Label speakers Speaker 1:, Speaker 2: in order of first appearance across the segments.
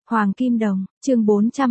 Speaker 1: Hoàng Kim Đồng, chương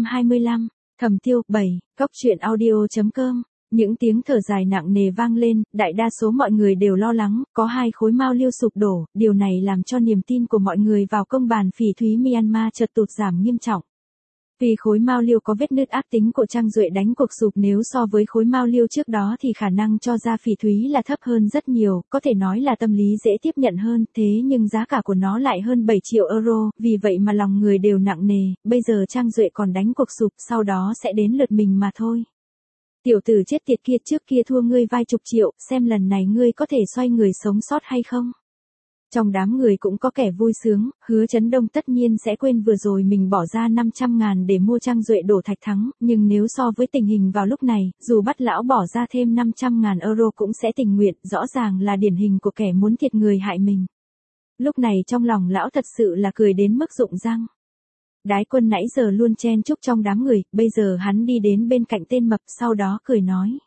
Speaker 1: 425, Thẩm Tiêu, 7, Cốc truyện audio.com. Những tiếng thở dài nặng nề vang lên, đại đa số mọi người đều lo lắng, có 2 khối mao liêu sụp đổ, điều này làm cho niềm tin của mọi người vào công bàn phỉ thúy Myanmar chợt tụt giảm nghiêm trọng. Vì khối mao liêu có vết nứt ác tính của Trang Duệ đánh cuộc sụp, nếu so với khối mao liêu trước đó thì khả năng cho ra phỉ thúy là thấp hơn rất nhiều, có thể nói là tâm lý dễ tiếp nhận hơn, thế nhưng giá cả của nó lại hơn 7 triệu euro, vì vậy mà lòng người đều nặng nề, bây giờ Trang Duệ còn đánh cuộc sụp, sau đó sẽ đến lượt mình mà thôi. Tiểu tử chết tiệt kia, trước kia thua ngươi vài chục triệu, xem lần này ngươi có thể xoay người sống sót hay không? Trong đám người cũng có kẻ vui sướng, Hứa Chấn Đông tất nhiên sẽ quên vừa rồi mình bỏ ra 500.000 để mua Trang Duệ đổ thạch thắng, nhưng nếu so với tình hình vào lúc này, dù bắt lão bỏ ra thêm 500.000 euro cũng sẽ tình nguyện, rõ ràng là điển hình của kẻ muốn thiệt người hại mình. Lúc này trong lòng lão thật sự là cười đến mức rụng răng. Đái Quân nãy giờ luôn chen chúc trong đám người, bây giờ hắn đi đến bên cạnh tên mập, sau đó cười nói.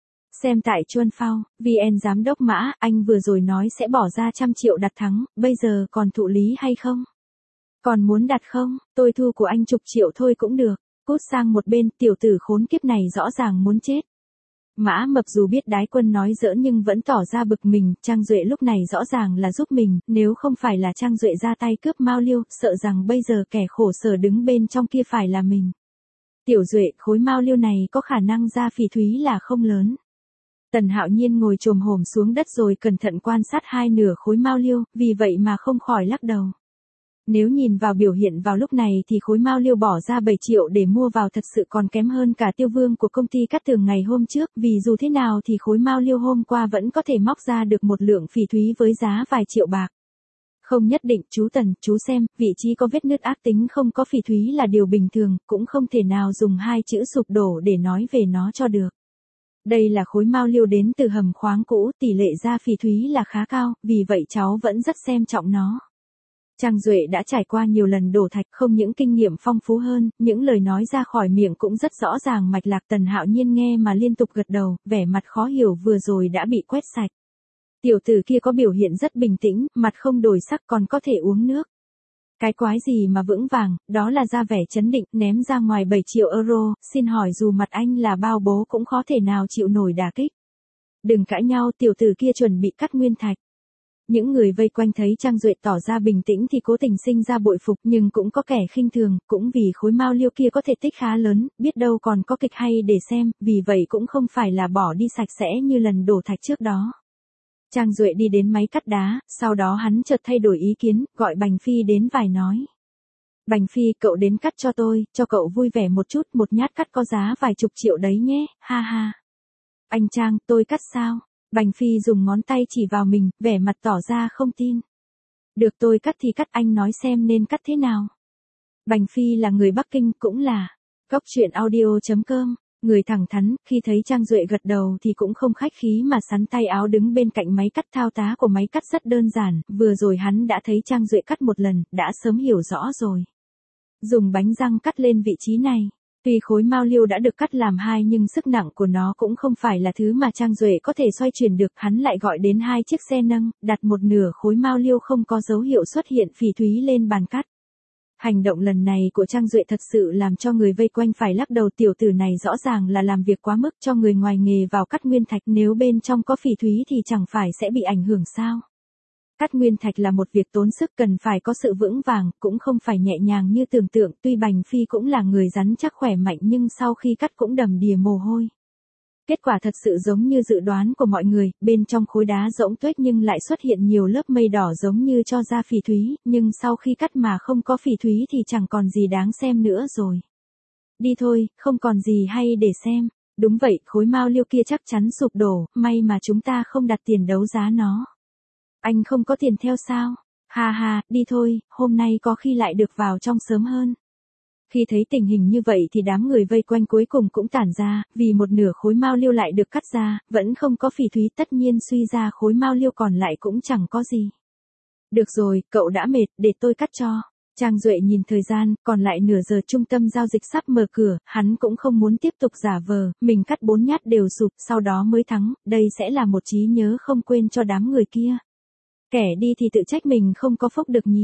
Speaker 1: Xem tại Chuân Phao, VN Giám đốc Mã, anh vừa rồi nói sẽ bỏ ra 100 triệu đặt thắng, bây giờ còn thụ lý hay không? Còn muốn đặt không? Tôi thu của anh chục triệu thôi cũng được. Cút sang một bên, tiểu tử khốn kiếp này rõ ràng muốn chết. Mã Mập dù biết Đái Quân nói giỡn nhưng vẫn tỏ ra bực mình, Trang Duệ lúc này rõ ràng là giúp mình, nếu không phải là Trang Duệ ra tay cướp mao liêu, sợ rằng bây giờ kẻ khổ sở đứng bên trong kia phải là mình. Tiểu Duệ, khối mao liêu này có khả năng ra phỉ thúy là không lớn. Tần Hạo Nhiên ngồi chồm hổm xuống đất rồi cẩn thận quan sát hai nửa khối mao liêu, vì vậy mà không khỏi lắc đầu. Nếu nhìn vào biểu hiện vào lúc này thì khối mao liêu bỏ ra 7 triệu để mua vào thật sự còn kém hơn cả tiêu vương của công ty Cát Tường ngày hôm trước, vì dù thế nào thì khối mao liêu hôm qua vẫn có thể móc ra được một lượng phỉ thúy với giá vài triệu bạc. Không nhất định, chú Tần, chú xem, vị trí có vết nứt ác tính không có phỉ thúy là điều bình thường, cũng không thể nào dùng 2 chữ sụp đổ để nói về nó cho được. Đây là khối mao liêu đến từ hầm khoáng cũ, tỷ lệ ra phỉ thúy là khá cao, vì vậy cháu vẫn rất xem trọng nó. Trang Duệ đã trải qua nhiều lần đổ thạch, không những kinh nghiệm phong phú hơn, những lời nói ra khỏi miệng cũng rất rõ ràng mạch lạc. Tần Hạo Nhiên nghe mà liên tục gật đầu, vẻ mặt khó hiểu vừa rồi đã bị quét sạch. Tiểu tử kia có biểu hiện rất bình tĩnh, mặt không đổi sắc, còn có thể uống nước. Cái quái gì mà vững vàng, đó là ra vẻ chấn định, ném ra ngoài 7 triệu euro, xin hỏi dù mặt anh là bao bố cũng khó thể nào chịu nổi đả kích. Đừng cãi nhau, tiểu tử kia chuẩn bị cắt nguyên thạch. Những người vây quanh thấy Trang Duệ tỏ ra bình tĩnh thì cố tình sinh ra bội phục, nhưng cũng có kẻ khinh thường, cũng vì khối mao liêu kia có thể tích khá lớn, biết đâu còn có kịch hay để xem, vì vậy cũng không phải là bỏ đi sạch sẽ như lần đổ thạch trước đó. Trang Duệ đi đến máy cắt đá, sau đó hắn chợt thay đổi ý kiến, gọi Bành Phi đến vài nói. Bành Phi, cậu đến cắt cho tôi, cho cậu vui vẻ một chút, một nhát cắt có giá vài chục triệu đấy nhé, ha ha. Anh Trang, tôi cắt sao? Bành Phi dùng ngón tay chỉ vào mình, vẻ mặt tỏ ra không tin. Được, tôi cắt thì cắt, anh nói xem nên cắt thế nào. Bành Phi là người Bắc Kinh, cũng là Cốc truyện audio.com. Người thẳng thắn, khi thấy Trang Duệ gật đầu thì cũng không khách khí mà sắn tay áo đứng bên cạnh máy cắt. Thao tác của máy cắt rất đơn giản, vừa rồi hắn đã thấy Trang Duệ cắt một lần, đã sớm hiểu rõ rồi. Dùng bánh răng cắt lên vị trí này. Tuy khối mao liêu đã được cắt làm 2 nhưng sức nặng của nó cũng không phải là thứ mà Trang Duệ có thể xoay chuyển được. Hắn lại gọi đến 2 chiếc xe nâng, đặt một nửa khối mao liêu không có dấu hiệu xuất hiện phỉ thúy lên bàn cắt. Hành động lần này của Trang Duệ thật sự làm cho người vây quanh phải lắc đầu, tiểu tử này rõ ràng là làm việc quá mức, cho người ngoài nghề vào cắt nguyên thạch, nếu bên trong có phỉ thúy thì chẳng phải sẽ bị ảnh hưởng sao. Cắt nguyên thạch là một việc tốn sức, cần phải có sự vững vàng, cũng không phải nhẹ nhàng như tưởng tượng. Tuy Bành Phi cũng là người rắn chắc khỏe mạnh nhưng sau khi cắt cũng đầm đìa mồ hôi. Kết quả thật sự giống như dự đoán của mọi người, bên trong khối đá rỗng tuếch nhưng lại xuất hiện nhiều lớp mây đỏ giống như cho ra phỉ thúy, nhưng sau khi cắt mà không có phỉ thúy thì chẳng còn gì đáng xem nữa rồi. Đi thôi, không còn gì hay để xem. Đúng vậy, khối mao liêu kia chắc chắn sụp đổ, may mà chúng ta không đặt tiền đấu giá nó. Anh không có tiền theo sao? Ha ha, đi thôi, hôm nay có khi lại được vào trong sớm hơn. Khi thấy tình hình như vậy thì đám người vây quanh cuối cùng cũng tản ra, vì một nửa khối mao liêu lại được cắt ra, vẫn không có phỉ thúy, tất nhiên suy ra khối mao liêu còn lại cũng chẳng có gì. Được rồi, cậu đã mệt, để tôi cắt cho. Trang Duệ nhìn thời gian, còn lại nửa giờ trung tâm giao dịch sắp mở cửa, hắn cũng không muốn tiếp tục giả vờ, mình cắt 4 nhát đều sụp, sau đó mới thắng, đây sẽ là một trí nhớ không quên cho đám người kia. Kẻ đi thì tự trách mình không có phúc được nhìn.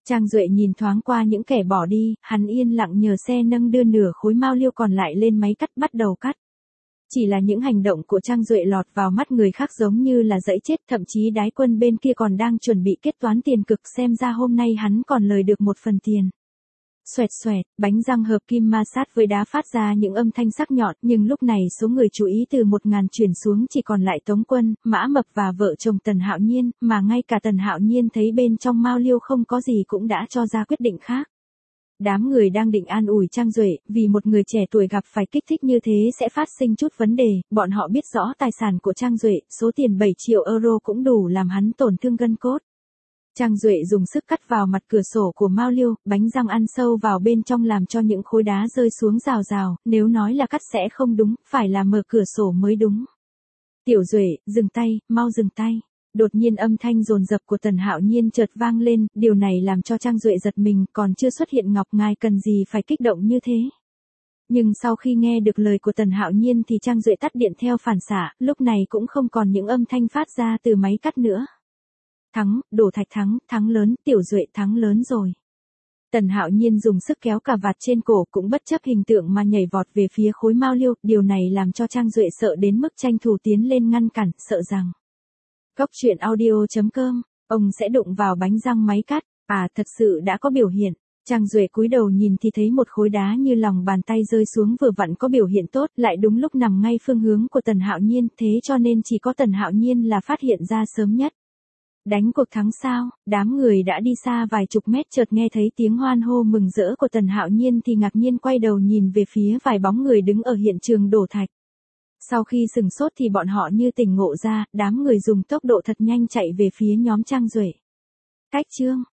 Speaker 1: Trang Duệ nhìn thoáng qua những kẻ bỏ đi, hắn yên lặng nhờ xe nâng đưa nửa khối mao liêu còn lại lên máy cắt bắt đầu cắt. Chỉ là những hành động của Trang Duệ lọt vào mắt người khác giống như là dẫy chết, thậm chí đái quân bên kia còn đang chuẩn bị kết toán tiền cực, xem ra hôm nay hắn còn lời được một phần tiền. Xoẹt xoẹt, bánh răng hợp kim ma sát với đá phát ra những âm thanh sắc nhọn, nhưng lúc này số người chú ý từ 1.000 chuyển xuống chỉ còn lại Tống Quân, Mã Mập và vợ chồng Tần Hạo Nhiên, mà ngay cả Tần Hạo Nhiên thấy bên trong mao liêu không có gì cũng đã cho ra quyết định khác. Đám người đang định an ủi Trang Duệ, vì một người trẻ tuổi gặp phải kích thích như thế sẽ phát sinh chút vấn đề, bọn họ biết rõ tài sản của Trang Duệ, số tiền 7 triệu euro cũng đủ làm hắn tổn thương gân cốt. Trang Duệ dùng sức cắt vào mặt cửa sổ của mao liêu, bánh răng ăn sâu vào bên trong làm cho những khối đá rơi xuống rào rào, nếu nói là cắt sẽ không đúng, phải là mở cửa sổ mới đúng. Tiểu Duệ, dừng tay, mau dừng tay. Đột nhiên âm thanh dồn dập của Tần Hạo Nhiên chợt vang lên, điều này làm cho Trang Duệ giật mình, còn chưa xuất hiện Ngọc ngài cần gì phải kích động như thế. Nhưng sau khi nghe được lời của Tần Hạo Nhiên thì Trang Duệ tắt điện theo phản xạ, lúc này cũng không còn những âm thanh phát ra từ máy cắt nữa. Thắng, Đổ Thạch thắng, thắng lớn, Tiểu Duệ thắng lớn rồi. Tần Hạo Nhiên dùng sức kéo cà vạt trên cổ cũng bất chấp hình tượng mà nhảy vọt về phía khối mao liêu, điều này làm cho Trang Duệ sợ đến mức tranh thủ tiến lên ngăn cản, sợ rằng Góc truyện audio.com, ông sẽ đụng vào bánh răng máy cắt, thật sự đã có biểu hiện. Trang Duệ cúi đầu nhìn thì thấy một khối đá như lòng bàn tay rơi xuống vừa vặn có biểu hiện tốt, lại đúng lúc nằm ngay phương hướng của Tần Hạo Nhiên, thế cho nên chỉ có Tần Hạo Nhiên là phát hiện ra sớm nhất. Đánh cuộc thắng sao? Đám người đã đi xa vài chục mét chợt nghe thấy tiếng hoan hô mừng rỡ của Tần Hạo Nhiên thì ngạc nhiên quay đầu nhìn về phía vài bóng người đứng ở hiện trường đổ thạch. Sau khi sừng sốt thì bọn họ như tỉnh ngộ ra, đám người dùng tốc độ thật nhanh chạy về phía nhóm Trang Duệ. Cách chương